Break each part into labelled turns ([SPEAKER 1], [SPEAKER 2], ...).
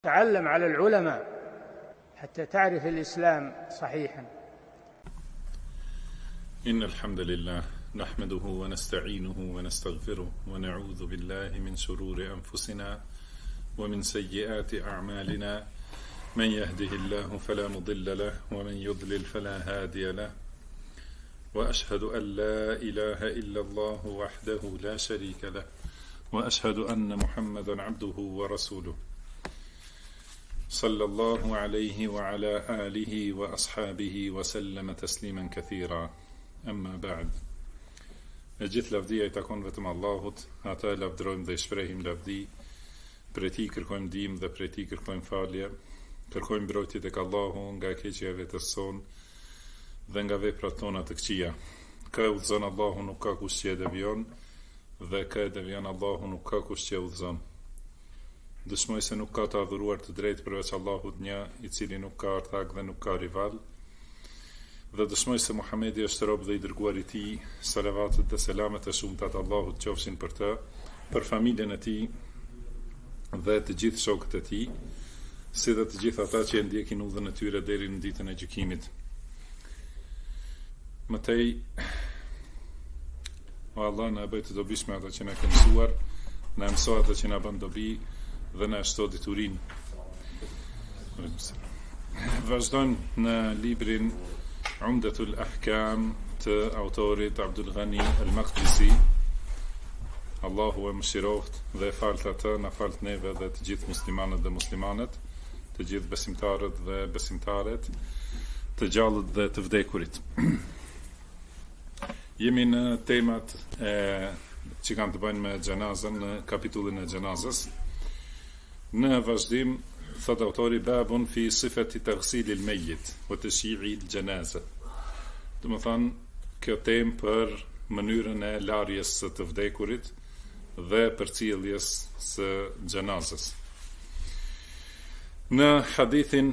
[SPEAKER 1] تعلم على العلماء حتى تعرف الإسلام صحيحا.
[SPEAKER 2] إن الحمد لله نحمده ونستعينه ونستغفره ونعوذ بالله من شرور أنفسنا ومن سيئات أعمالنا، من يهده الله فلا مضل له ومن يضلل فلا هادي له، وأشهد أن لا إله إلا الله وحده لا شريك له، وأشهد أن محمدا عبده ورسوله صلى الله عليه وعلى آله وأصحابه وسلم تسليما كثيرا. أما بعد. E gjithë lavdia I takon vetëm Allahut, ata e lavdrojmë dhe I shprehim lavdi, prej Tij kërkojmë ndihmë dhe prej Tij kërkojmë falje, kërkojmë mbrojtje tek Allahu nga keqja e vetes son dhe nga veprat tona të këqija. Kë udhëzon Allahu nuk ka kush që e devion, dhe kë e devion Allahu nuk ka kush që e udhëzon. Dëshmoj se nuk ka të adhuruar të drejtë përveç Allahut një, I cili nuk ka ortak dhe nuk ka rival. Dhe dëshmoj se Muhamedi është rob dhe I dërguar I Tij, salavatet dhe selamet e shumta të Allahut qofshin për të, për familjen e Tij dhe të gjithë shokët e Tij, si dhe të gjithë ata që e ndjekin udhën e tyre deri në ditën e gjykimit. Mëtej, o Allah na bëj të dobishme ata që na ke mësuar, na mëso ata që na bën dobi dhe na shto diturinë. Vazhdojmë në librin Umdatul Ahkam të autorit Abdul Ghani al-Maqdisi. Allahu e mëshiroft dhe falt atë, na falt neve dhe të gjithë muslimanët dhe muslimanet, të gjithë besimtarët dhe besimtaret, të gjallët dhe të vdekurit. Jemi në temat që kanë të bëjnë me xhenazën, në kapitullin e xhenazës. Në vazhdim, thot autori, babun fi sifati taghsili al-mayyit wa tashyi'i al-janaza. Do të thonë, kjo temë për mënyrën e larjes së të vdekurit dhe përcjelljes së xhenazës. Në hadithin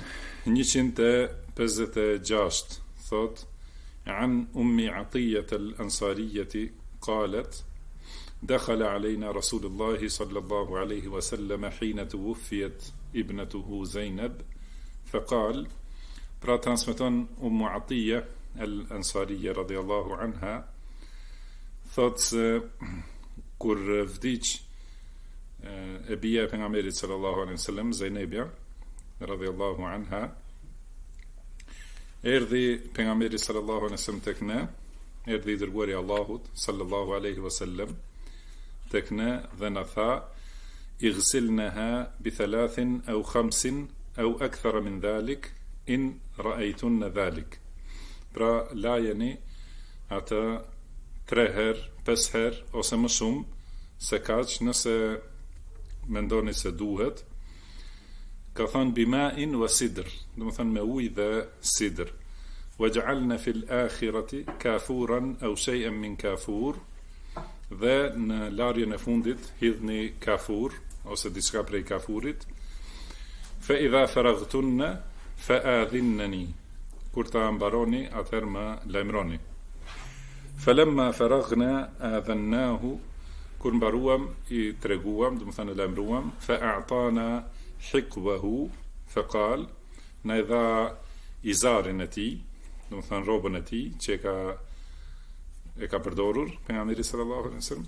[SPEAKER 2] 156 thot: عن أم عطية الأنصارية قالت: دخل علينا رسول الله صلى الله عليه وسلم حين توفيت ابنته زينب فقال. Pra transmeton عطية الأنصارية رضي الله عنها, thot se kur vdiq e bia e pejgamberit sallallahu alaihi wasallam, Zainabja radhiyallahu anha, erdhi pejgamberi sallallahu alaihi wasallam tek ne, erdhi I dërguari I Allahut sallallahu alaihi wasallam tek ne dhe na tha: ighsilnaha bi 3 aw 5 aw akthar min dhalik in ra'aytunna dhalik. Pra lajeni atë 3 herë, 5 herë ose më shumë se kaq nëse mendoni se duhet. Ka thënë bima'in wa sidr, do të thënë me ujë dhe sidr. Waj'alna fil akhirati kafuran aw shay'an min kafur, dhe në larjen e fundit hidhni kafur ose diçka prej kafurit. Fa idha faraghtunna fa'adhinnani, kur ta mbaroni atëherë më lajmëroni. Falamma faraghna adhannahu, kur mbaruam I treguam, do të thënë lajmëruam. Fa'atana hikwahu faqal, na I dha izarin e tij, do të thënë rrobën e tij që e ka përdorur pejgamberi sallallahu alaihi wasallam,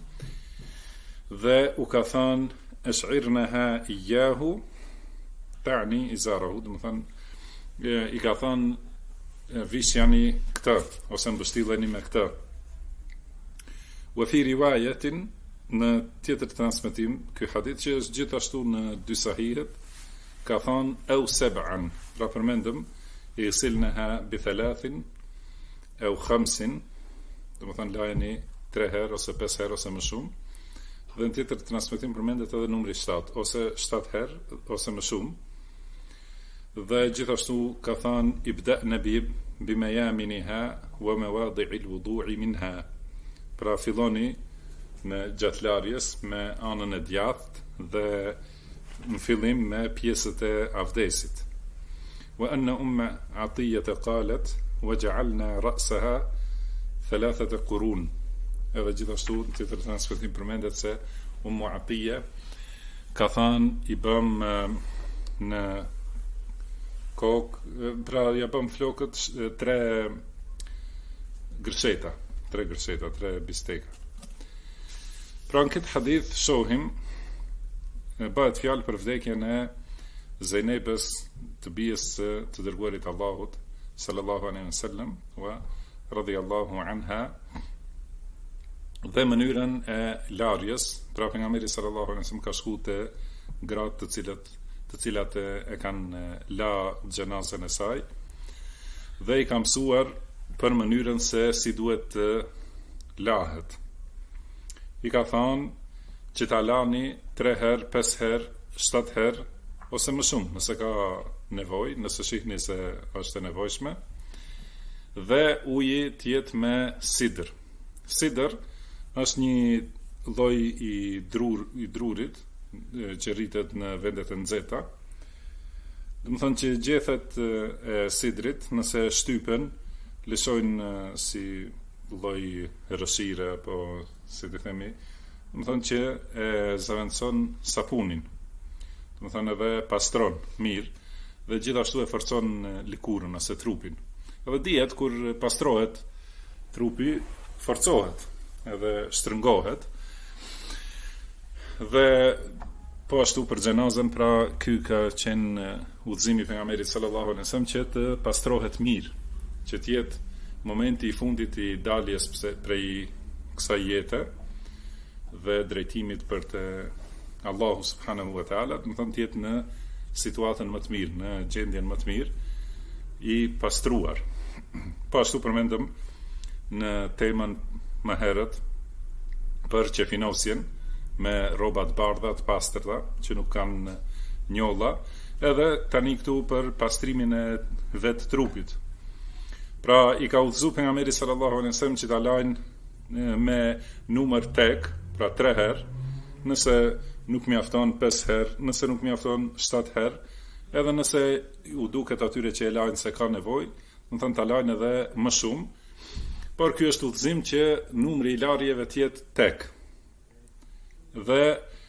[SPEAKER 2] dhe u ka thënë ash'irnaha iyyahu ta'ni izarahu, do të thënë I ka thënë visjani këtë ose mbështilleni me këtë. Wa fi riwayatin, në tjetër transmetim, ky hadith që është gjithashtu në 2 sahihet, ka thënë au 7, pra përmendëm ighsilnaha bi 3 aw 5, do të thënë lajeni 3 herë ose 5 herë ose më shumë, dhe në tjetër transmetim përmendet edhe numri 7 ose 7 herë ose më shumë. Dhe gjithashtu ka thënë ibda'na bi mayaminiha wa mawadi'il wudu'i minha, pra filloni në gjatlarjes me anën e djathtë dhe në fillim me pjesët e avdesit. Wa anna umma Atiyata qalet waj'alna ra'saha 3 qurun. Edhe gjithashtu në tjetër transmetim përmendet se Ummu Atiya ka thënë I bëm në kokë, pra ja bëm flokët 3 gërsheta, 3 bisteka. Pra në këtë hadith shohim bëhet fjalë për vdekjen e Zejnebës, të bijës të dërguarit Allahut sallallahu alaihi wasallam wa radhiyallahu anha, dhe mënyrën e larjes. Pra pejgamberi sallallahu alaihi wasallam ka shkuar te gratë të cilat e kanë la xhenazën e saj, dhe i ka mësuar për mënyrën se si duhet të lahet. I ka thënë që ta lani 3 herë, 5 herë, 7 herë ose më shumë, nëse ka nevojë, nëse shihni se është e nevojshme, dhe uji të jetë me sidër. Sidër është një lloj i drurit që rritet në vendet e nxehta. Do të thonë që gjethet e sidrit, nëse shtypen, lëshojnë si lloj rrëshire, apo si të themi, do të thonë që e zaventson sapunin. Do të thonë edhe pastron mirë, dhe gjithashtu e forcon likurën ose trupin. Edhe dihet kur pastrohet trupi, forcohet edhe shtrëngohet. Dhe po ashtu për xhenazën, pra ky ka qenë udhëzimi i pejgamberit sallallahu alaihi wasallam që të pastrohet mirë, që të jetë momenti i fundit i daljes prej kësaj jete dhe drejtimit për të Allahu subhanahu wa taala, do të thonë të jetë në situatën më të mirë, në gjendjen më të mirë, i pastruar. Po ashtu përmendëm në temën më herët për qefinosjen me rroba të bardha të pastërta që nuk kanë njolla, edhe tani këtu për pastrimin e vetë trupit. Pra i ka udhëzuar pejgamberi sallallahu alaihi wasallam që ta lajnë me numër tek, pra 3 herë, nëse nuk mjafton 5 herë, nëse nuk mjafton 7 herë, edhe nëse u duket atyre që e lajnë se ka nevojë, do të thonë ta lajnë edhe më shumë. Por ky është udhëzim që numri i larjeve të jetë tek. Dhe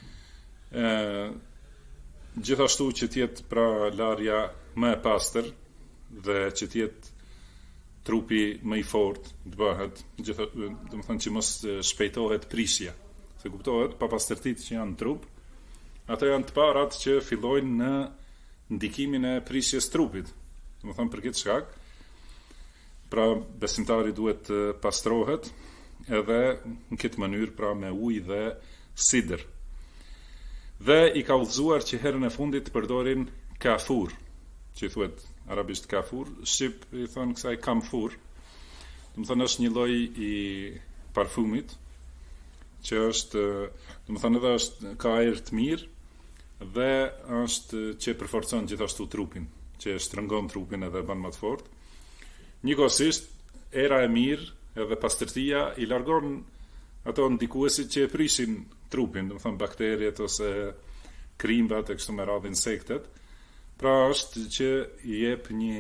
[SPEAKER 2] gjithashtu që të jetë pra larja më e pastër, dhe që të jetë trupi më i fortë, të bëhet, do të thonë që mos shpejtohet prishja. Se kuptohet, pa pastërtitë që janë në trup, ato janë të parat që fillojnë në ndikimin e prishjes trupit. Do të thonë për këtë shkak, pra besimtari duhet të pastrohet edhe në këtë mënyrë, pra me ujë dhe sidër. Dhe i ka udhëzuar që herën e fundit të përdorin kafur, që i thuhet arabisht kafur, shqip i thonë kësaj kamfur. Do të thonë është një lloj i parfumit që është, do të thonë edhe është ka ajër të mirë dhe është që përforcon gjithashtu trupin, që shtrëngon trupin edhe bën më të fortë. Njëkohësisht, era e mirë edhe pastërtia i largon ato ndikuesit që e prishin trupin, do të thonë bakteriet ose krimbat e kështu me radhë insektet. Pra është që i jep një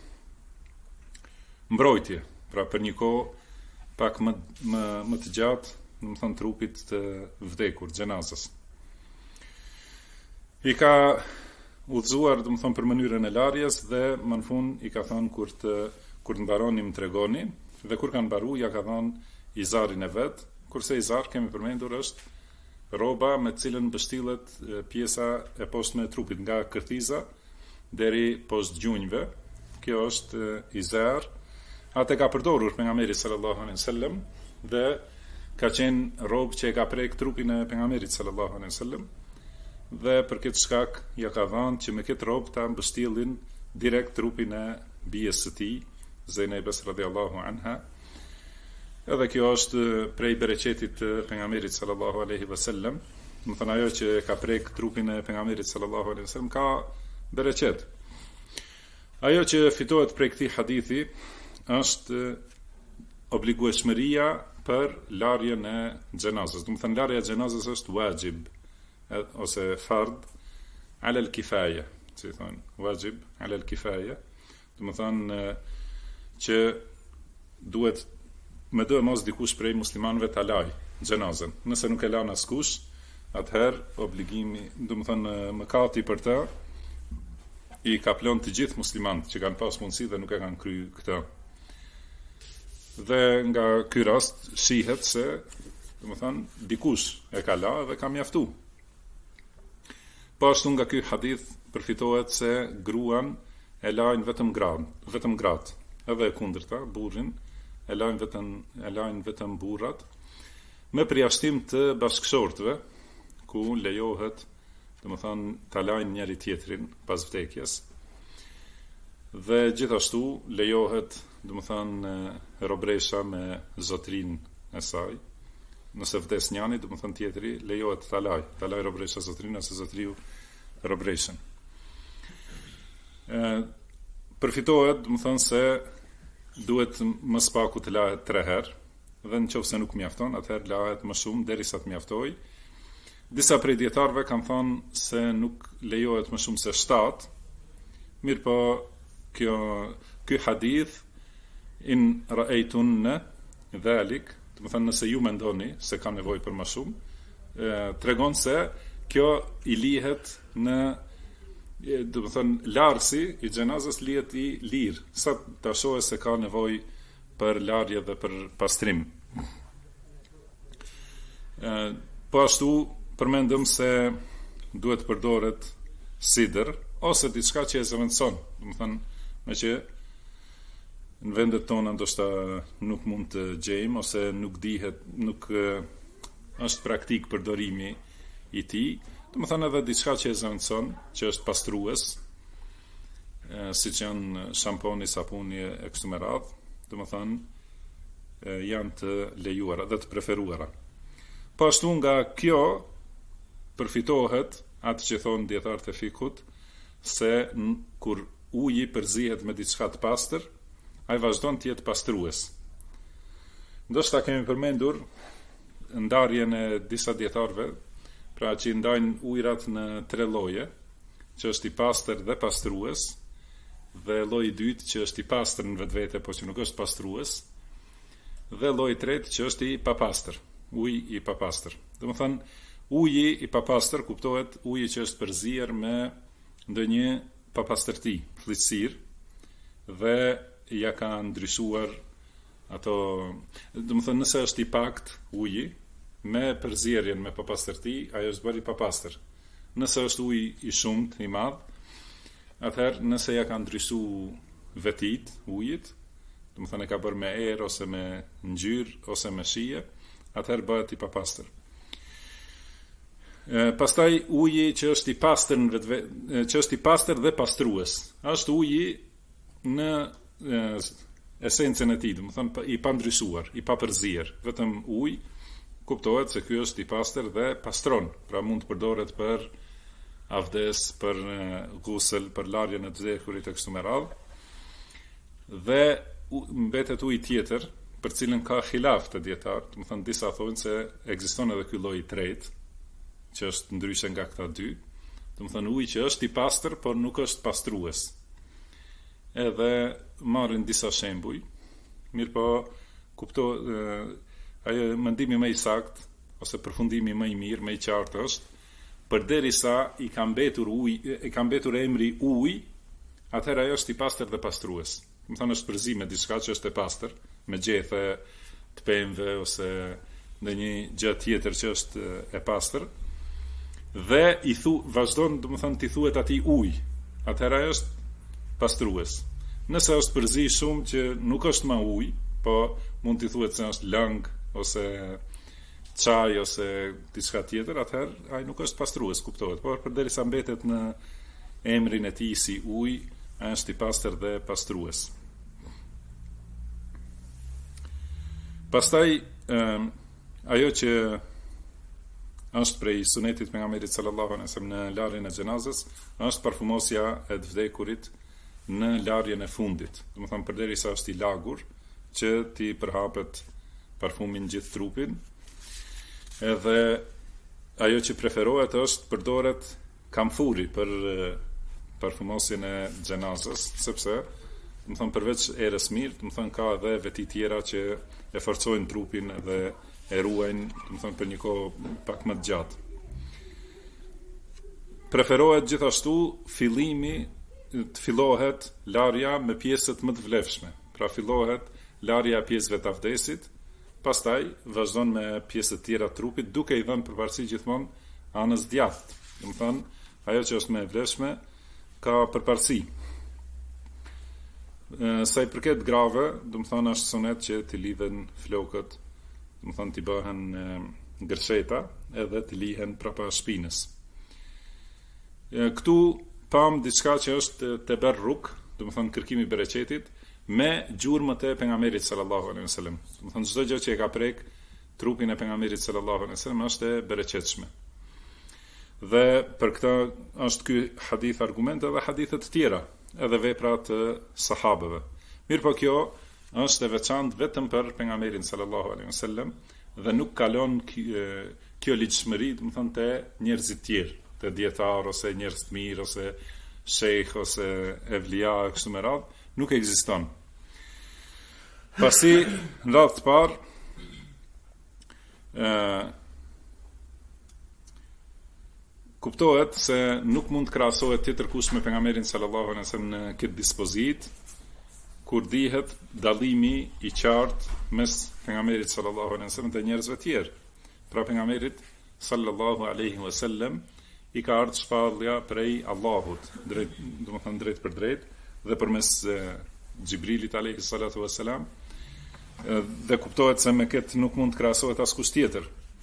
[SPEAKER 2] mbrojtje, pra për një kohë pak më të gjatë, do të thonë trupit të vdekur, xhenazës. I ka udhëzuar, do të thonë për mënyrën e larjes, dhe më në fund i ka thënë kur të mbaroni më tregoni, dhe kur kanë mbaruar ja ka thënë izarin e vet, kurse izar kemi përmendur është rroba me të cilën mbështillet pjesa e poshtme e trupit nga kërthiza deri poshtë gjunjëve. Kjo është izar. Atë ka përdorur pejgamberi sallallahu alaihi wasallam dhe ka qenë rrobë që e ka prek trupin e pejgamberit sallallahu alaihi wasallam, dhe për këtë shkak ja ka dhënë që me këtë rrobë ta mbështillin direkt trupin e bijes së tij, Zejnebes radhiyallahu anha. Edhe kjo është prej bereqetit të pejgamberit sallallahu alaihi wasallam. Do të thonë ajo që ka prek trupin e pejgamberit sallallahu alaihi wasallam ka bereqet. Ajo që fitohet prej këtij hadithi është obligueshmëria për larjen e xhenazës. Do të thonë larja e xhenazës është wajib ose fard ala al-kifaya, si thonë, wajib ala al-kifaya. Do të thonë që duhet me do mos dikush prej muslimanëve ta laj xhenazën. Nëse nuk e lan askush, atëherë obligimi, do të thonë mëkati për të i ka plan të gjithë muslimanët që kanë pas mundësi dhe nuk e kanë kryer këtë. Dhe nga ky rast shihet se, domethënë, dikush e ka la dhe ka mjaftu. Po ashtu nga ky hadith përfitohet se gruan e lajnë vetëm gratë, edhe e kundërta, burrin e lajnë vetëm burrat, me përjashtim të bashkëshortëve, ku lejohet, domethënë, ta lajnë njëri tjetrin pas vdekjes. Dhe gjithashtu lejohet, domethënë, robresha me zotrin e saj. Nëse vdes njani, domethënë tjetri lejohet ta laj robresha zotrin ose zotriu robreshën. Përfitohet, domethënë, se duhet më spaku të lahet 3 herë, dhe nëse nuk mjafton, atëherë lahet më shumë derisa të mjaftojë. Disa prej dietarëve kanë thënë se nuk lejohet më shumë se 7. Mirëpo ky hadith in ra'aytun dhalik, domethënë nëse ju mendoni se ka nevojë për më shumë, tregon se kjo i lihet në, domethënë, larsi i xhenazës lihet i lirë, sa ta shohë se ka nevojë për larje dhe për pastrim. Po ashtu përmendëm se duhet përdoret sidër ose diçka që e zëvendëson, domethënë, meqë në vendet tona ndoshta nuk mund të gjejmë ose nuk dihet, nuk është praktik përdorimi i tij, domethënë edhe diçka që e zëvendëson, që është pastrues, siç janë shamponi, sapuni e kështu me radhë, domethënë janë të lejuara dhe të preferuara. Po ashtu nga kjo përfitohet atë që thonë dietarët e fikut, se kur uji përzihet me diçka të pastër, ai vazhdon të jetë pastrues. Ndoshta kemi përmendur ndarjen e disa dietarëve, pra që ndajnë ujrat në 3 lloje, që është i pastër dhe pastrues, dhe lloji i dytë që është i pastër në vetvete, por që nuk është pastrues, dhe lloji i tretë që është i papastër, uji i papastër. Domethënë, uji i papastër kuptohet uji që është përzier me ndonjë papastërti, fllësirë, dhe ja ka ndryshuar ato, domethënë, nëse është i pakt uji me përzierjen me papastërti, ajo është bërë i papastër. Nëse është uji i shumt, i madh, atëherë nëse ja ka ndryshuar vetit ujit, domethënë e ka bërë me erë ose me ngjyrë ose me shije, atëherë bëhet i papastër. Pastaj uji që është i pastër në vetvete, që është i pastër dhe pastrues, është uji në esencën e tij, domethënë i pandryshuar, i papërzier, vetëm ujë, kuptohet se ky është i pastër dhe pastron, pra mund të përdoret për avdes, për gusel, për larjen e të vdekurit e kështu me radhë. Dhe mbetet uji tjetër, për cilën ka xhilaf të dietarë, domethënë disa thonë se ekziston edhe ky lloj i tretë, që është ndryshe nga këta dy, domethënë uji që është i pastër, por nuk është pastrues. Edhe marrin disa shembuj, mirëpo ajo mendimi më i saktë ose përfundimi më i mirë, më i qartë është, përderisa i ka mbetur emri ujë, atëherë ajo është i pastër dhe pastrues. Domethënë është përzim me diçka që është e pastër, me gjethe të pemëve ose ndonjë gjë tjetër që është e pastër, dhe vazhdon, domethënë, t'i thuhet atij ujë, atëherë ajo është pastrues. Nëse është përzi shumë që nuk është më ujë, po mund t'i thuhet se është lëng ose çaj ose diçka tjetër, atëherë ai nuk është pastrues, kuptohet. Por përderisa mbetet në emrin e tij si ujë, ai është i pastër dhe pastrues. Pastaj ajo që është prej sunetit pejgamberit sallallahu alaihi wasallam në larjen e xhenazës, është parfumosja e të vdekurit në larjen e fundit. Domethënë përderisa është i lagur, që ti përhapet parfumin gjithë trupin, edhe ajo që preferohet është përdoret kamfuri për parfumosjen e xhenazës, sepse domethënë përveç erës mirë, domethënë ka edhe veti tjera që e forcojnë trupin dhe e ruajnë, domethënë për një kohë pak më të gjatë. Preferohet gjithashtu fillimi të fillohet larja me pjesët më të vlefshme. Pra fillohet larja e pjesëve të avdesit, pastaj vazhdon me pjesët tjera të trupit, duke i dhënë përparësi gjithmonë anës djathtë. Do të thonë, ajo që është më e vlefshme ka përparësi. Sa i përket grave, do të thonë është sunet që t'i lidhen flokët, do të thonë t'i bëhen gërsheta edhe t'i lihen prapa shpinës. Këtu pam diçka që është teberruk, do të thonë kërkimi i bereqetit me gjurmët e pejgamberit sallallahu alaihi wasallam. Do të thonë çdo gjë që e ka prek trupin e pejgamberit sallallahu alaihi wasallam është e bereqetshme. Dhe për këtë është ky hadith argument edhe hadithe të tjera, edhe vepra të sahabëve. Mirpo kjo është e veçantë vetëm për pejgamberin sallallahu alaihi wasallam dhe nuk kalon kjo ligjshmëri, do të thonë te njerëzit tjerë, te dietar ose njerëz të mirë ose shejх ose evlia kështu me radhë, nuk ekziston. Pasi në radhë të parë kuptohet se nuk mund të krahasohet tjetër kush me pejgamberin sallallahu alaihi wasallam në këtë dispozit, kur dihet dallimi i qartë mes pejgamberit sallallahu alaihi wasallam dhe njerëzve të tjerë. Pra pejgamberit sallallahu alaihi wasallam i ka ardhur shpallja prej Allahut, drejt, domethënë drejt për drejt, dhe përmes Xhibrilit alayhi salatu wassalam, dhe kuptohet se me këtë nuk mund të krahasohet askush tjetër.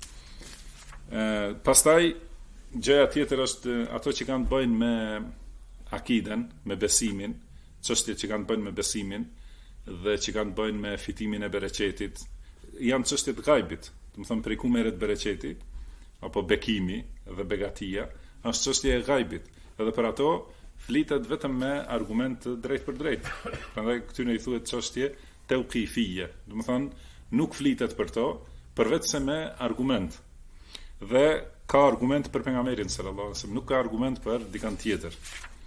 [SPEAKER 2] Pastaj gjëja tjetër është ato që kanë të bëjnë me akiden, me besimin, çështjet që kanë të bëjnë me besimin dhe që kanë të bëjnë me fitimin e bereqetit, janë çështje të gajbit. Do të thonë prej ku merret bereqeti apo bekimi dhe begatia, është çështje e gajbit. Edhe për ato flitet vetëm me argument drejt për drejt. Prandaj këtyre i thuhet çështje tauqifie. Do të thonë nuk flitet për to, përveç se me argument. Dhe ka argument për pejgamberin sallallahu alaihi wasallam, nuk ka argument për dikant tjetër.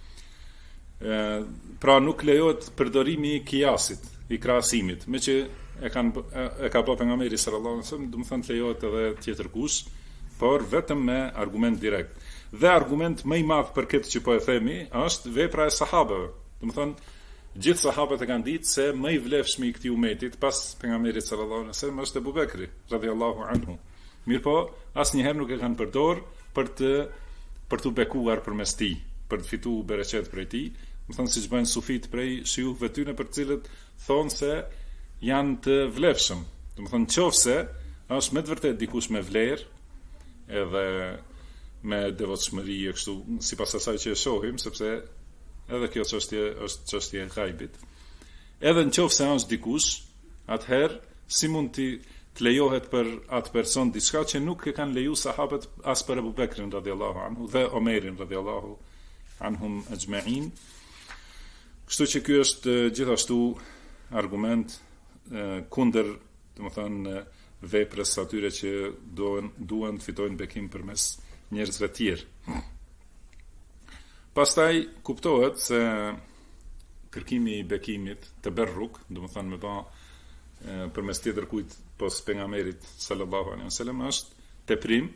[SPEAKER 2] Pra nuk lejohet përdorimi i kiasit, i krahasimit, me që e ka bërë pejgamberi sallallahu alaihi wasallam, do të thonë lejohet edhe tjetër kush, por vetëm me argument direkt. Dhe argument më i madh për këtë që po e themi është vepra e sahabëve. Do të thonë gjithë sahabët e kanë ditë se më i vlefshmi i këtij umetit pas pejgamberit sallallahu alaihi wasallam është Abu Bekri radhiyallahu anhu. Mirpo asnjëherë nuk e kanë përdor për të bekuar përmes tij, për të fituar bereqet prej tij. Do të thonë siç bëjnë sufit prej shiuhve tyre, për të cilët thonë se janë të vlefshëm. Do të thonë nëse është me të vërtet dikush me vlerë edhe me devotshmëri e kështu, sipas asaj që e shohim, sepse edhe kjo çështje është çështje e gajbit. Edhe nëse është dikush, atëherë si mund të lejohet për atë person diçka që nuk e kanë leju sahabët as për Abu Bekrin radhiyallahu anhu dhe Omerin radhiyallahu anhum ajma'in. Kështu që ky është gjithashtu argument kundër, domethënë, veprës atyre që duan të fitojnë bekim përmes njerëzve të tjerë. Pastaj kuptohet se kërkimi i bekimit të berruk, domethënë me ba përmes tjetër kujt pos pejgamberit sallallahu alaihi wasallam, është teprim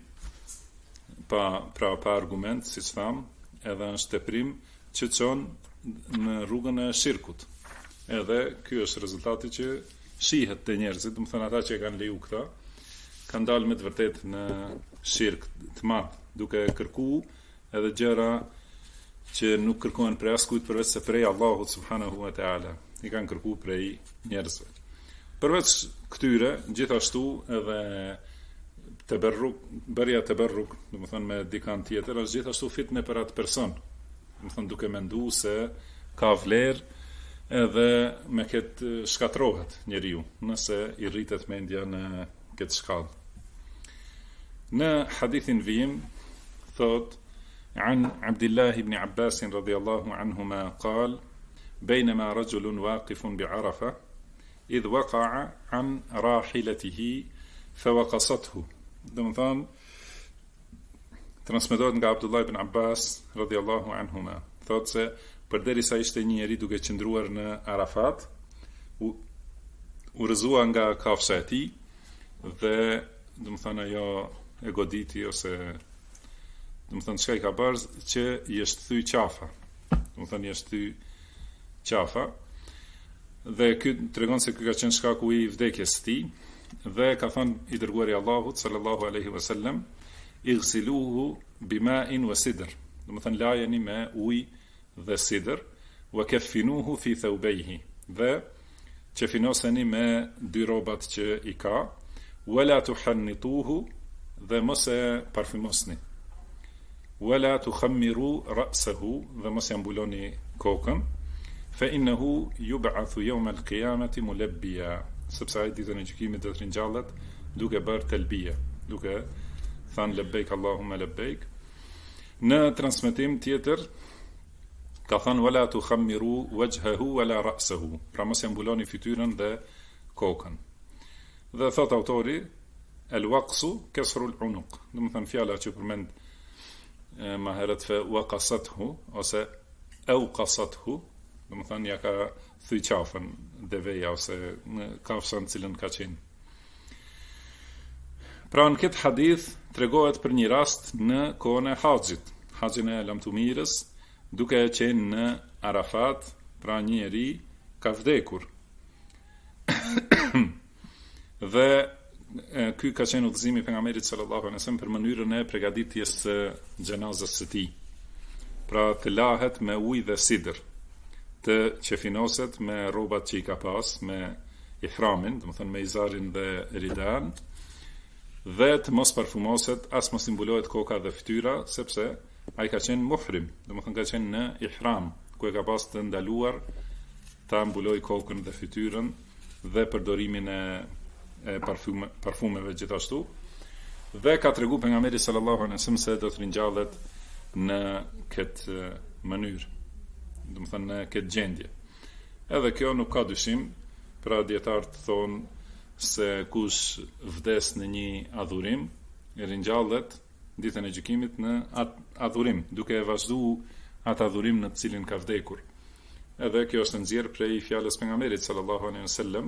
[SPEAKER 2] pa argument, siç tham, edhe është teprim që çon në rrugën e shirkut. Edhe ky është rezultati që shihet te njerëzit, do të thonë ata që e kanë leju këta, kanë dalë me të vërtet në shirk të madh, duke kërkuar edhe gjëra që nuk kërkohen prej askujt përveç se prej Allahut subhanahu wa taala. I kanë kërkuar prej njerëzve. Përveç këtyre, gjithashtu edhe bërja teberruk, do të thonë me dikant tjetër, është gjithashtu fitnë për atë person. Do të thonë duke menduar se ka vlerë edhe me këtë shkatrohet njeriu, nëse i rritet mendja në këtë shkallë. Në hadithin vijim thot عن عبد الله بن عباس رضي الله عنهما قال بينما رجل واقف بعرفة إذ وقع عن راحلته فوقصته. دمثان transmetohet nga Abdullah ibn Abbas radhiyallahu anhuma, thotë se përderisa ishte një njeri duke qëndruar në Arafat, u rrëzua nga kafsha e tij dhe domethënë ajo e goditi ose domethënë çka i ka bërë që i është thyj qafa. domethënë është ty qafa, dhe ky tregon se ky ka qenë shkaku i vdekjes së tij, dhe ka thënë i dërguari i Allahut sallallahu alaihi wasallam, ighsiluhu bima'in wa sidr, domethënë lajeni me ujë dhe sidër, wa kaffinuhu fi thawbayhi, dhe qefinoseni me dy rrobat që i ka, wala tuhannituhu, dhe mos e parfymosni, wala tukhammiru ra'sahu, dhe mos e mbuloni kokën, fa innahu yub'athu yawm al-qiyamati mulabbiya, sepse ai ditën e gjykimit do të ringjallet duke bërë telbia, duke thënë labbaik Allahumma labbaik. Në transmetim tjetër ka thënë wala tukhammiru wajhahu wala ra'sahu, pra mos e mbuloni fytyrën dhe kokën. Dhe thot autori al-waqsu kasru al-unuq, domethënë fjala që përmend më herët fa waqasathu ose awqasathu, domethënë ja ka thy qafën deveja ose në kafshën cilën ka qenë. Pra në këtë hadith tregohet për një rast në kohën e haxhit, haxhin e lamtumirës, duke qenë në Arafat, pra një njeri ka vdekur. Dhe ky ka qenë udhëzimi i pejgamberit sallallahu alaihi wasallam për mënyrën e përgatitjes së xhenazës së tij. Pra të lahet me ujë dhe sidër, të qefinoset me rrobat që i ka pas, me ihramin, domethënë me izarin dhe ridan, dhe të mos parfumoset, as mos i mbulohet koka dhe fytyra, sepse ai ka qenë muhrim, domethënë ka qenë në ihram, ku e ka pas të ndaluar ta mbuloj kokën dhe fytyrën dhe përdorimin e parfumeve gjithashtu. Dhe ka tregu pejgamberi sallallahu alaihi wasallam se do të ringjallet në këtë mënyrë, domethënë në këtë gjendje. Edhe kjo nuk ka dyshim, pra dietarët thonë se kush vdes në një adhurim, ringjallet ditën e gjykimit në atë adhurim, duke e vazhduar atë adhurim në të cilin ka vdekur. Edhe kjo është nxjerr prej fjalës pejgamberit sallallahu alaihi wasallam,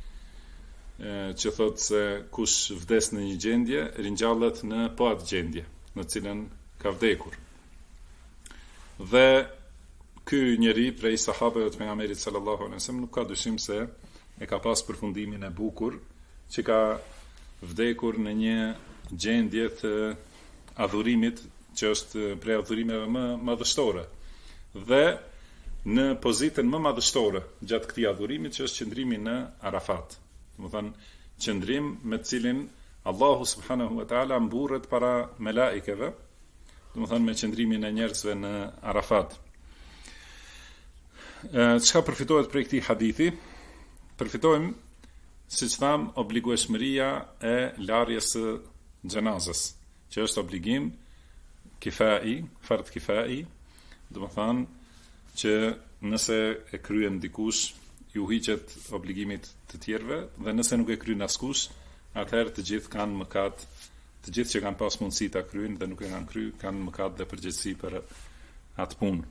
[SPEAKER 2] që thotë se kush vdes në një gjendje, ringjallet në po atë gjendje në të cilën ka vdekur. Dhe ky njeri prej sahabeve të pejgamberit sallallahu alaihi wasallam nuk ka dyshim se e ka pas përfundimin e bukur, që ka vdekur në një gjendje të adhurimit që është prej adhurimeve më madhështore, dhe në pozitën më madhështore gjatë këtij adhurimi që është qëndrimi në Arafat. Domethënë qëndrim me të cilin Allahu subhanahu wa taala mburret para melaikeve, domethënë me qëndrimin e njerëzve në Arafat. Çka përfitohet prej këtij hadithi? Përfitojmë, siç tham, obligueshmëria e larjes së xhenazës, që është obligim kifai, fard kifai, domethënë që nëse e kryen dikush, ju hiqet obligimit të tjerëve, dhe nëse nuk e kryen askush, atëherë të gjithë kanë mëkat, të gjithë që kanë pas mundësi ta kryejnë dhe nuk e kanë kryer, kanë mëkat dhe përgjegjësi për atë punë.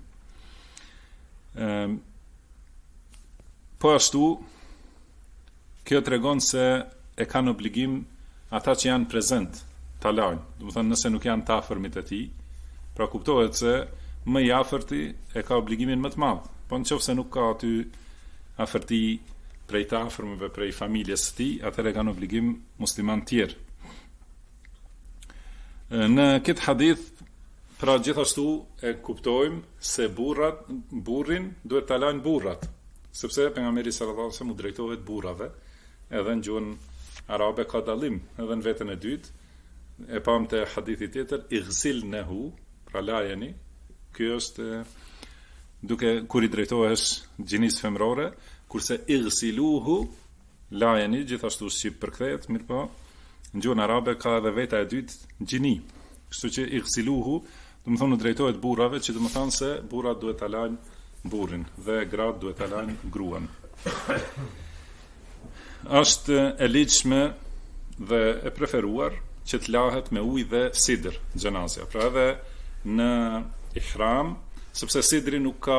[SPEAKER 2] Po ashtu, kjo tregon se e kanë obligim ata që janë prezent ta lajnë, domethënë nëse nuk janë të afërmit e tij, pra kuptohet se më i afërti e ka obligimin më të madh. Po nëse nuk ka aty afërti prej të afërmëve, prej familjes së tij, atëherë kanë obligim musliman tjerë. Në këtë hadith, pra gjithashtu e kuptojmë se burrin duhet ta lajnë burrat, sepse pejgamberi sallallahu alajhi wasallam u drejtohet burrave, edhe në gjuhën arabe ka dallim, edhe në veten e dytë, e pam te hadithi tjetër, ighsilnahu, pra lajeni, kjo është duke kur i drejtohesh gjinisë femrore, kurse ighsiluhu, lajeni, gjithashtu shqip përkthehet, mirë po, në gjuhën arabe ka edhe veta e dytë gjini. Kështu që ighsiluhu, do të thonë drejtohet burrave, që do të thonë se burrat duhet ta lajnë burrin dhe gratë duhet ta lajnë gruan. Është e ligjshme dhe e preferuar që të lahet me ujë dhe sidër xhenazja. Pra edhe në ihram, sepse sidri nuk ka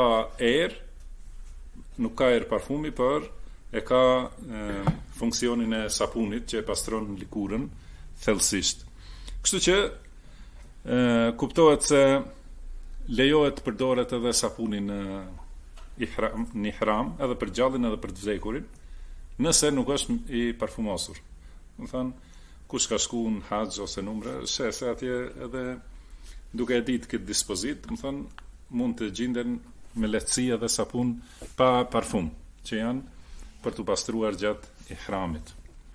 [SPEAKER 2] erë parfumi, por e ka funksionin e sapunit që e pastron likurën thellësisht. Kështu që kuptohet se lejohet përdoret edhe sapuni në ihram, edhe për gjallin edhe për të vdekurin, nëse nuk është i parfumosur. Do të thonë, kush ka shku në haxh ose në umre, se atje edhe duke e ditë këtë dispozit, do të thonë, mund të gjenden me lehtësi edhe sapun pa parfum, që janë për të pastruar gjatë ihramit.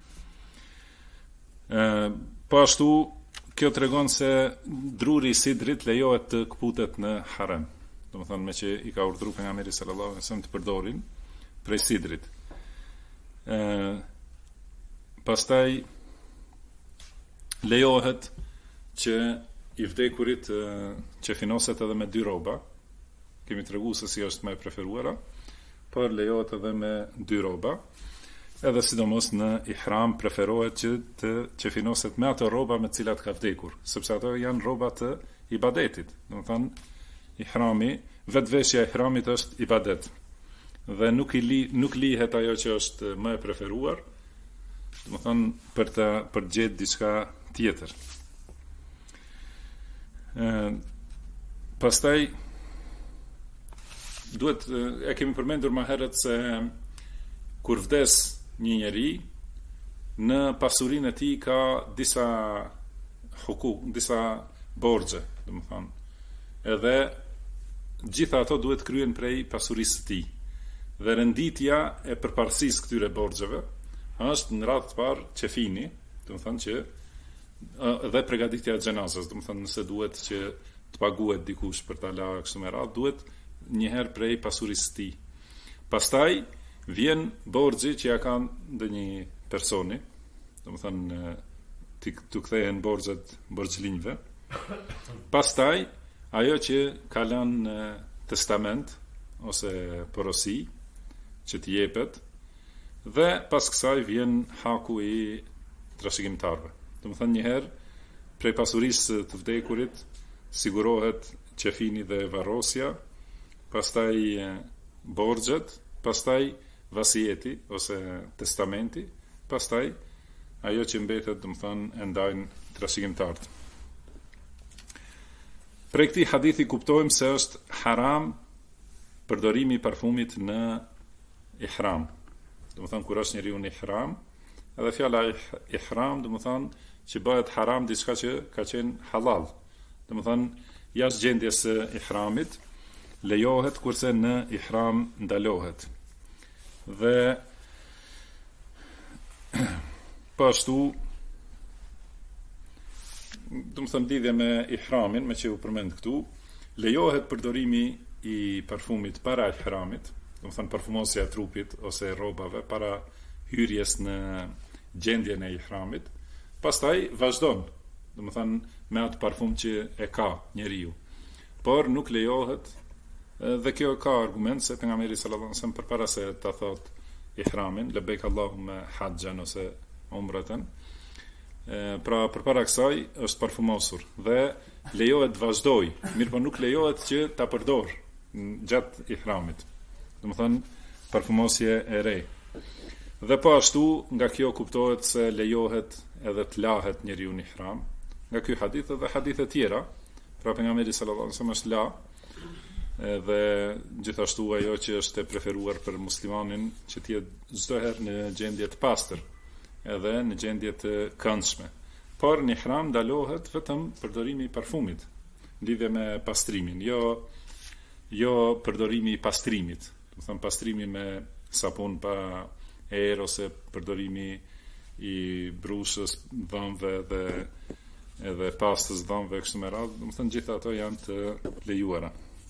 [SPEAKER 2] Po ashtu, kjo tregon se druri i sidrit lejohet të kputet në harem. Do të thonë, me që i ka urdhëruar pejgamberi sallallahu alajhi wasallam të përdorin prej sidrit. Pastaj lejohet që i vdekurit që finoset edhe me 2 rroba. Kemi treguar se si është më e preferuara, por lejohet edhe me 2 rroba. Edhe sidomos në ihram preferohet që finoset me ato rroba me të cilat ka vdekur, sepse ato janë rroba të ibadetit. Do të thonë, ihrami, vetveshja e ihramit është ibadet. Dhe nuk lihet ajo që është më e preferuar, do të thonë për të gjetë diçka tjetër. Pastaj duhet, e kemi përmendur më herët se kur vdes një njeri, në pasurinë e tij ka disa hukuk, disa borxhe, domethënë. Edhe gjitha ato duhet kryen prej pasurisë së tij. Dhe renditja e përparësisë këtyre borxheve është në radhë të parë qefini, domethënë që dhe përgatitja e xhenazës, domethënë nëse duhet që të paguhet dikush për ta lënë kështu me radhë, duhet një herë prej pasurisë së tij. Pastaj vjen borxhi që ja ka ndonjë personi, domethënë të kthehen borxhet borxhlinjve. Pastaj ajo që ka lënë në testament ose porosi që t'i jepet, dhe pas kësaj vjen haku i trashëgimtarëve. Domethënë një herë prej pasurisë të vdekurit sigurohet qefini dhe varrosja, pastaj borxhet, pastaj vasijeti ose testamenti, pastaj ajo që mbetet, domethënë, e ndajnë trashëgimtarët. Prej këtij hadithi kuptojmë se është haram përdorimi i parfumit në ihram. Domethënë kur është njeriu në ihram, edhe fjala ihram domethënë që bëhet haram diçka që ka qenë halal. Domethënë jashtë gjendjes së ihramit lejohet, kurse në ihram ndalohet. Dhe po ashtu, domethënë lidhje me ihramin, me që u përmend këtu, lejohet përdorimi i parfumit para ihramit, domethënë parfumosja e trupit ose rrobave para hyrjes në gjendjen e ihramit. Pastaj vazhdon, domethënë me atë parfum që e ka njeriu. Por nuk lejohet, dhe kjo ka argument se pejgamberi sallallahu alajhi wasallam përpara se ta thot ihramin, labbaik Allahumma hajjan ose umratan, pra përpara kësaj është parfumosur dhe lejohet vazhdoj, mirë po nuk lejohet që ta përdor gjatë ihramit. Domethënë parfumosje e re. Dhe po ashtu nga kjo kuptohet se lejohet edhe të lahet njeriu në ihram. Nga ky hadith dhe hadithe tjera, pra pejgamberi sallallahu alajhi wasallam është la, dhe gjithashtu ajo që është e preferuar për muslimanin që të jetë çdo herë në gjendje të pastër, edhe në gjendje të këndshme. Por në ihram ndalohet vetëm përdorimi i parfumit, lidhje me pastrimin, jo përdorimi i pastrimit. Do të thënë pastrimi me sapun pa erë ose përdorimi i brushës dhëmbëve dhe edhe pastës dhëmbëve kështu me radhë, do të thënë gjitha ato janë të lejuara.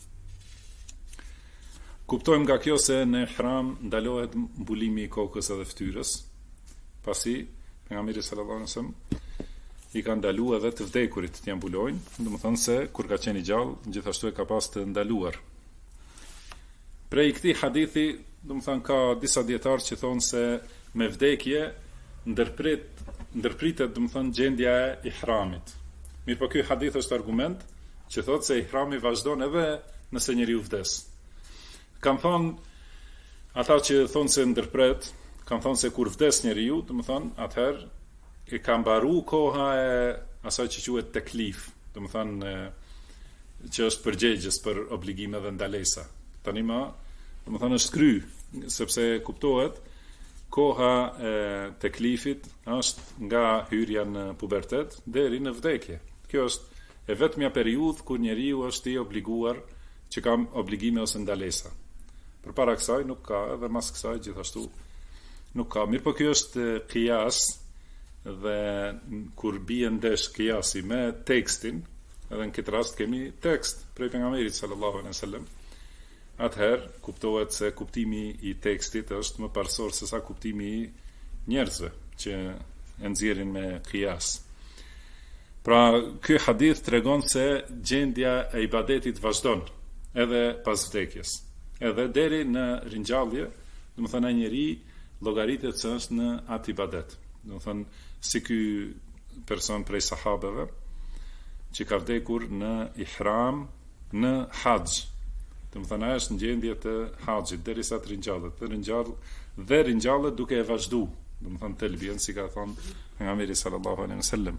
[SPEAKER 2] Kuptojmë nga kjo se në ihram ndalohet mbulimi i kokës edhe fytyrës, pasi pejgamberi sallallahu alajhi wasallam i ka ndaluar edhe të vdekurit të mbulojnë, domethënë se kur ka qenë i gjallë, gjithashtu e ka pas të ndaluar. Prej këtij hadithi, domethënë ka disa dietarë që thonë se me vdekje ndërpritet domethënë gjendja e ihramit. Mirë po ky hadith është argument që thotë se ihrami vazhdon edhe nëse njeriu vdes. Kam thonë, ata që thonë se ndërpret, kam thonë se kur vdes njeriu, domethënë atëherë e ka mbaru koha e asaj që quhet teklif, domethënë që është përgjegjës për obligime dhe ndalesa. Tani më, domethënë është kry, sepse kuptohet koha e teklifit është nga hyrja në pubertet deri në vdekje. Kjo është e vetmja periudhë kur njeriu është i obliguar që ka obligime ose ndalesa. Përpara kësaj nuk ka, edhe mas kësaj gjithashtu nuk ka. Mirë po kjo është qiyas, dhe kur bie ndesh qiyasi me tekstin, edhe në këtë rast kemi tekst prej pejgamberit sallallahu alaihi wasallam, atëherë kuptohet se kuptimi i tekstit është më parsor se sa kuptimi i njerëzve që e nxjerrin me qiyas. Pra, ky hadith tregon se gjendja e ibadetit vazhdon edhe pas vdekjes. Edhe deri në ringjallje, domethënë ai njeri llogaritet se është në atë ibadet. Domethënë si ky person prej sahabeve që ka vdekur në ihram në haxh. Domethënë ai është në gjendje të haxhit derisa të ringjallet. Dhe ringjallet duke e vazhdu. Domethënë telbien, si ka thënë pejgamberi sallallahu alaihi wasallam.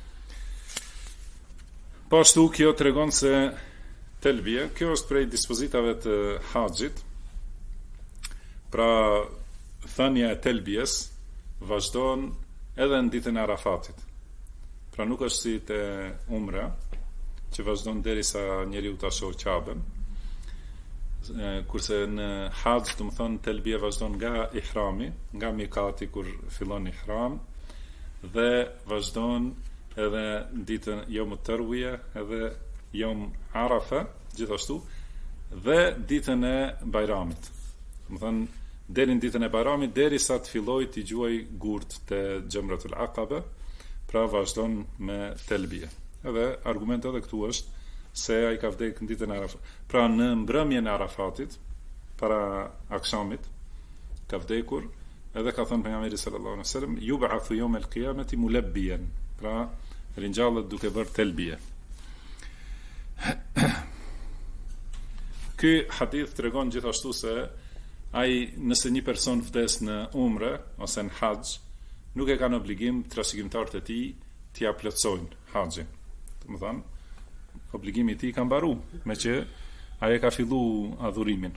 [SPEAKER 2] Po ashtu kjo tregon se telbia, kjo është prej dispozitave të haxhit. Pra thënia e telbies vazhdon edhe në ditën e Arafatit. Pra nuk është si te umra, që vazhdon derisa njeriu ta shohë Ka'ben. Kurse në haxh, do të thonë telbia vazhdon nga ihrami, nga mikati kur fillon ihram, dhe vazhdon edhe në ditën Yom Tarwiya, edhe Yom Arafa, gjithashtu, dhe ditën e Bajramit. Do të thonë deri në ditën e Bajramit, derisa të fillojë të gjuaj gurt të Jamratul Aqaba, pra vazhdon me telbie. Edhe argumenti edhe këtu është se ai ka vdekur në ditën e Arafat. Pra në mbrëmjen e Arafatit, para akşamit, ka vdekur, edhe ka thënë pejgamberi sallallahu alaihi wasallam, yub'athu yawm al-qiyamati mulabbiyan. Pra ringjallet duke bërë telbie. Ky hadith tregon gjithashtu se ai, nëse një person vdes në umre ose në haxh, nuk e kanë obligim trashëgimtarët e tij t'ia plotësojnë haxhin. Domethënë, obligimi i tij ka mbaru, me që ai e ka fillu adhurimin.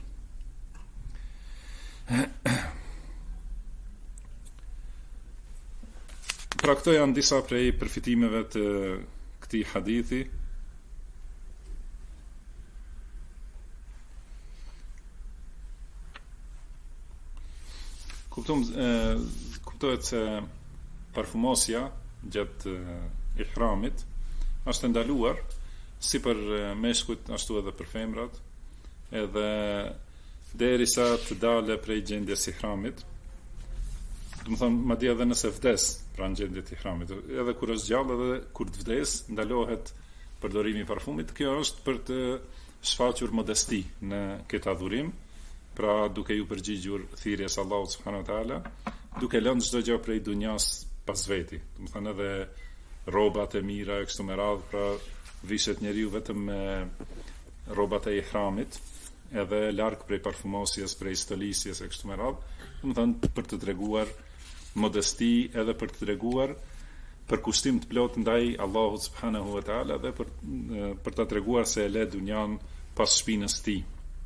[SPEAKER 2] Pra këto janë disa prej përfitimeve të këtij hadithi. Kuptohet se parfumosja gjatë ihramit është ndaluar si për meshkujt ashtu edhe për femrat, edhe derisa të dalë prej gjendjes ihramit. Do të thonë madje edhe nëse vdes pra në gjendje të ihramit, edhe kur është gjallë edhe kur të vdes, ndalohet përdorimi i parfumit. Kjo është për të shfaqur modesti në këtë adhurim, pra duke ju përgjigjur thirrjes Allahut subhanahu wa taala, duke lënë çdo gjë prej dunjas pas veti. Do të thonë edhe rrobat e mira e kështu me radhë, pra vishet njeriu vetëm me rrobat e ihramit, edhe larg prej parfumosjes, prej stolisjes e kështu me radhë. Do të thonë për të treguar modesti, edhe për të treguar përkushtim të plot ndaj Allahut subhanahu wa taala, dhe për ta treguar se e le dunjan pas shpinës tij.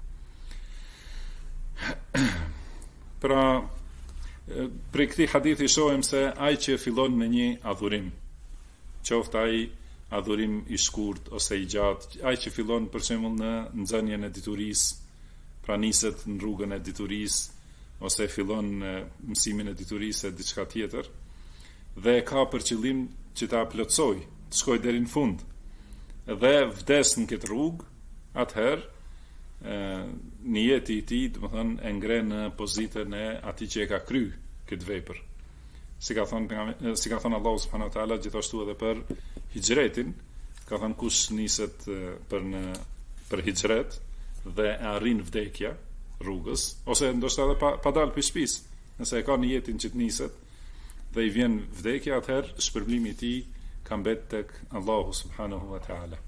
[SPEAKER 2] Pra, prej këtij hadithi shohim se ai që fillon me një adhurim, qoftë ai adhurim i shkurt ose i gjatë, ai që fillon për shembull në nxënien e diturisë, pra niset në rrugën e diturisë, ose fillon mësimin e diturisë e diçka tjetër, dhe ka për qëllim që ta plotësoj, të shkojë deri në fund, dhe vdes në këtë rrugë, atëherë niyeti i tij, do të thonë, e ngren në pozitën e atij që e ka kryer këtë vepër. Si ka thënë Allahu subhanahu wa taala gjithashtu edhe për hijretin, ka thënë kush niset për hijret dhe e arrin vdekja rrugës, ose ndoshta edhe pa dalë për shtëpisë, nëse e ka niyetin që të niset dhe i vjen vdekja, atëherë shpërblimi i tij ka mbetë tek Allahu subhanahu wa taala.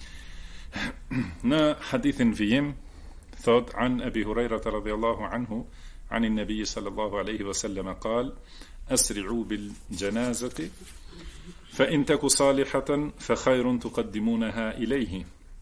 [SPEAKER 2] Në hadithin vijim thot an Abi Hurairah radhiyallahu anhu an an-nabi sallallahu alaihi wasallam qal asri'u bil janazati fa in taku salihatan fa khayrun tuqaddimunaha ilayhi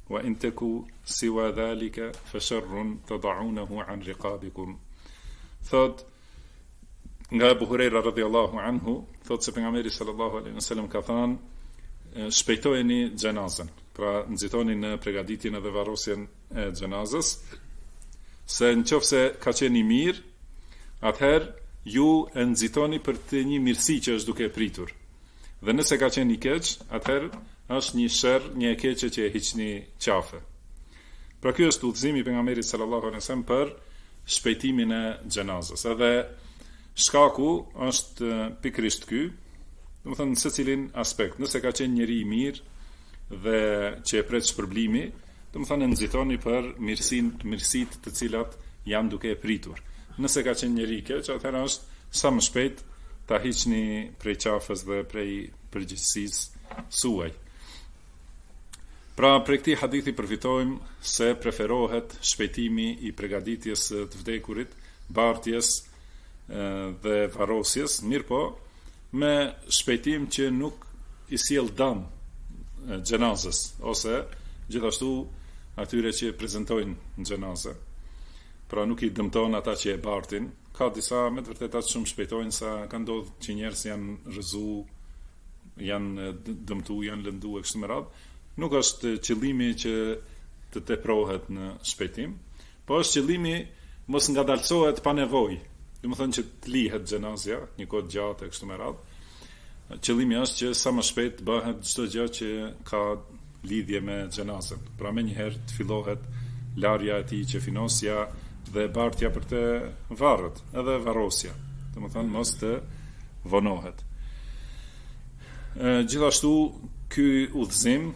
[SPEAKER 2] wa in taku siwa dhalika fa sharrun tad'unahu an riqabikum. Thot nga Abu Huraira radhiyallahu anhu, thot se pejgamberi sallallahu alaihi wasallam ka thënë, shpejtojeni xhenazën, pra nxitoni në përgatitjen edhe varrosjen e xhenazës, se nëse ka qenë i mirë, atëherë ju e nxitoni për të një mirësi që është duke pritur. Dhe nëse ka qenë i keq, atëherë është një sherr, një e keqe që e hiqni qafe. Pra ky është udhëzimi i pejgamberit sallallahu alaihi wasallam për shpejtimin e xhenazës. Edhe shkaku është pikërisht ky, do të thënë në secilin aspekt. Nëse ka qenë njëri i mirë dhe që e pret shpërblimi, do të thënë nxitoni për mirësitë të cilat janë duke e pritur. Nëse ka qenë njëri i keq, atëherë është sa më shpejt ta hiqni prej qafës dhe prej përgjegjësisë suaj. Pra, për këtij hadithi përfitojmë se preferohet shpejtimi i përgatitjes të vdekurit, bartjes dhe varrosjes, mirë po, me shpejtim që nuk i sjell dëm xhenazës, ose gjithashtu atyre që prezantojnë në xhenazë. Pra nuk i dëmton ata që e bartin. Ka disa me të vërtetë shumë shpejtojnë, sa ka ndodhur që njerëz janë rrëzu, janë dëmtu, janë lëndu e kështu me radhë. Nuk është qëllimi që të teprohet në shpejtim, po është qëllimi mos ngadalësohet pa nevojë. Do të thonë që të lihet xhenazja një kohë gjatë e kështu me radhë. Qëllimi është që sa më shpejt bëhet çdo gjë që ka lidhje me xhenazën. Pra më njëherë të fillohet larja e tij, qefinosja dhe bartja për të varrët, edhe varrosja. Do të thonë mos të vonohet. Gjithashtu ky udhëzim,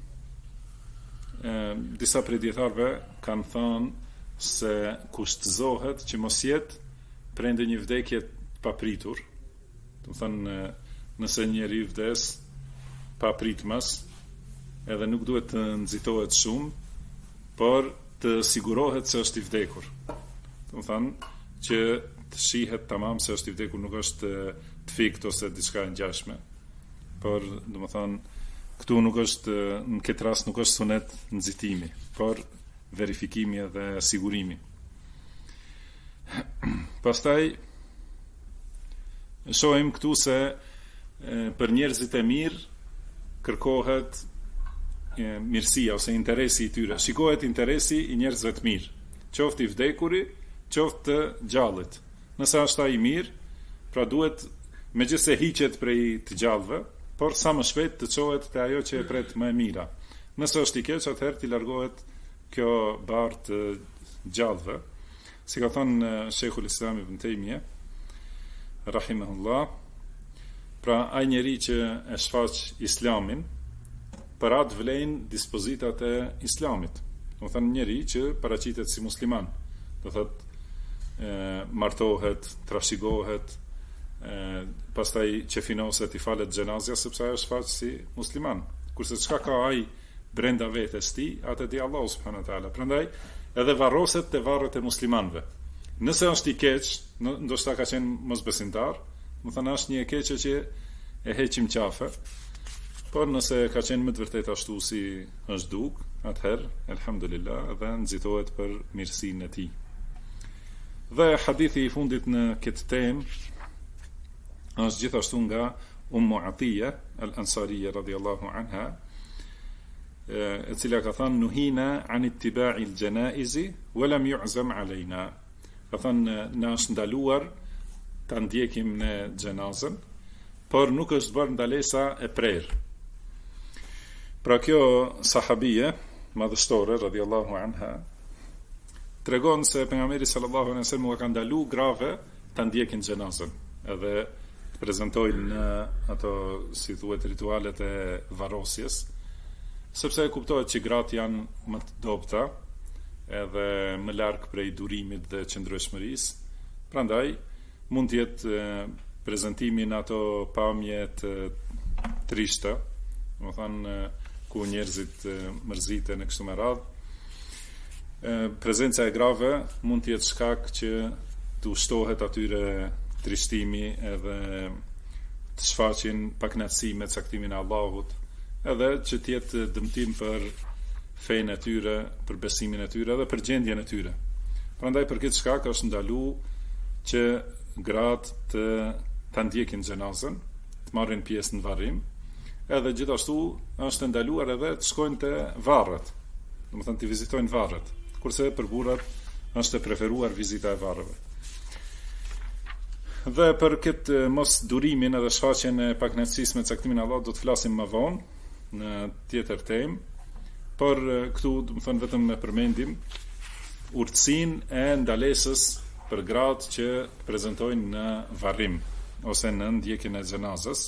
[SPEAKER 2] disa prej dietarëve kanë thënë se kushtëzohet që mos jetë prej ndonjë vdekje të papritur. Do të thënë nëse njeri vdes pa pritmas, edhe nuk duhet të nxitohet shumë, por të sigurohet se është i vdekur. Do të thënë që të shihet tamam se është i vdekur, nuk është të fikt ose diçka e ngjashme. Por, do të thënë, këtu nuk është, në këtë rast nuk është sunet nxitimi, por verifikimi dhe sigurimi. Pastaj shohim këtu se për njerëzit e mirë kërkohet mirësia ose interesi i tyre. Shikohet interesi i njerëzve të mirë, qoftë i vdekuri, qoftë të gjallit. Nëse është ai i mirë, pra duhet megjithëse hiqet prej të gjallëve, por sa më shpejt të çohet te ajo që e pret më e mira. Nëse është i keq, atëherë t'i largohet kjo barë të gjallëve. Si ka thënë Sheikhul Islam Ibn Taymiyah, rahimahullah, pra ai njeri që e shfaq Islamin, për atë vlejnë dispozitat e Islamit. Do thënë njeri që paraqitet si musliman, do thotë martohet, trashëgohet, pastaj qefinoset, i falet xhenazja sepse ajo shfaq si musliman. Kurse çka ka ai brenda vetes tij, atë di Allahu subhanahu wa taala. Prandaj edhe varroset te varret e muslimanëve. Nëse është i keq, ndoshta ka qenë mosbesimtar, do thënë është një e keqe që e heqim qafe. Por nëse ka qenë më të vërtetë ashtu si është duk, atëherë elhamdulillah dhe nxitohet për mirësinë e tij. Dhe hadithi i fundit në këtë temë është gjithashtu nga Ummu Atiya al-Ansariya radhiyallahu anha, e cila ka thënë nuhina an ittiba'i al-janaizi wa lam yu'zam alayna. Ka thënë na është ndaluar ta ndjekim në xhenazën, por nuk është bërë ndalesa e prerë. Pra kjo sahabie madhështore radhiyallahu anha tregon se pejgamberi sallallahu alaihi wasallam ka ndalu grave ta ndjekin xhenazën, edhe të prezantojnë ato si thuhet ritualet e varrosjes, sepse e kuptohet që gratë janë më të dobta edhe më larg prej durimit dhe qëndrueshmërisë. Prandaj mund të jetë prezantimi në ato pamje të trishta, domethënë ku njerëzit mërziten e kështu me radhë. Prezenca e grave mund të jetë shkak që të ushtohet atyre trishtimi edhe të shfaqin pakënaqësi me caktimin e Allahut, edhe që të jetë dëmtim për fejnë e tyre, për besimin e tyre dhe për gjendjen e tyre. Prandaj për këtë shkak është ndalu që gratë të ndjekin xhenazën, të marrin pjesë në varrim, edhe gjithashtu është ndaluar edhe të shkojnë te varret, domethënë të vizitojnë varret, kurse për burrat është e preferuar vizita e varreve. Dhe për këtë mos durimin edhe shfaqjen e pakënaqësisë me caktimin e Allahut do të flasim më vonë në tjetër temë, por këtu do të them vetëm me përmendim urtësinë e ndalesës për gratë që prezantojnë në varrim ose në ndjekjen e xhenazës.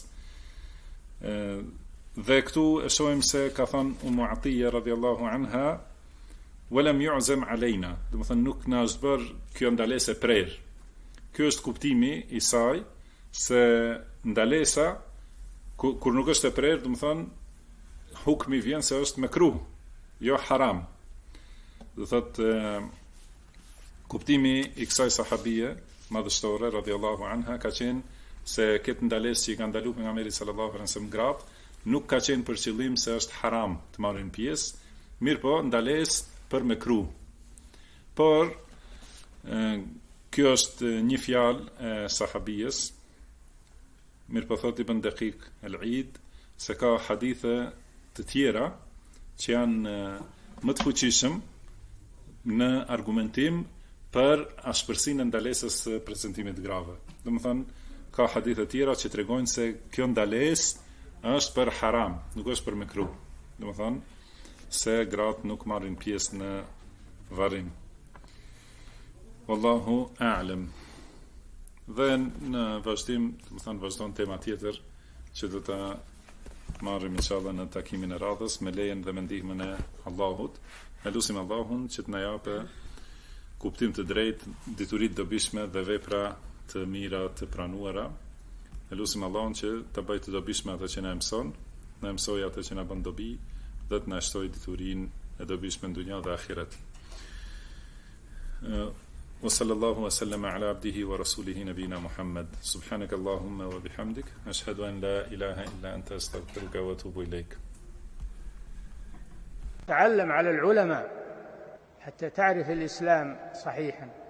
[SPEAKER 2] Dhe këtu e shohim se ka thënë Ummu Atiya radhiyallahu anha, "Walam yu'zam alejna", do të thënë nuk na është bërë kjo ndalesë e prerë. Ky është kuptimi i saj se ndalesa kur nuk është e prerë, do të thënë hukmi vjen se është mekruh, jo haram. Do thotë kuptimi i kësaj sahabie madhështore radhiyallahu anha ka qenë se këtë ndalesë që i ka ndaluar pejgamberi sallallahu alaihi wasallam gratë nuk ka qenë për qëllim se është haram të marrin pjesë, mirë po ndalesë për mekruh. Por kjo është një fjalë e sahabies, mirë po thotë Ibn Daqiq al-Eid se ka hadithe të tjera që janë më të fuqishëm në argumentim për ashpërsinë e ndalesës së prezantimit të grave. Domethënë ka hadithe të tjera që tregojnë se kjo ndalesë është për haram, nuk është për mekruh. Domethënë se gratë nuk marrin pjesë në varrim. Wallahu a'lam. Dhe në vazhdim, domethënë vazhdon tema tjetër që do ta marrim inshallah në takimin e radhës me lejen dhe me ndihmën e Allahut. Ne lutim Allahun që të na japë kuptim të drejtë, dituritë dobishme dhe vepra të mira të pranuara. Ne lutim Allahun që të bëjë të dobishme ato që na mëson, na mësoj ato që na bën dobi dhe të na shtoj diturinë e dobishme në dunja dhe ahiret. Wa sallallahu wa sallama ala abdihi wa rasulihi nabina Muhammad. Subhanaka Allahumma wa bihamdik, ashhadu an la ilaha illa anta astaghfiruka wa atubu ilayk.
[SPEAKER 1] تعلم على العلماء حتى تعرف الإسلام صحيحا.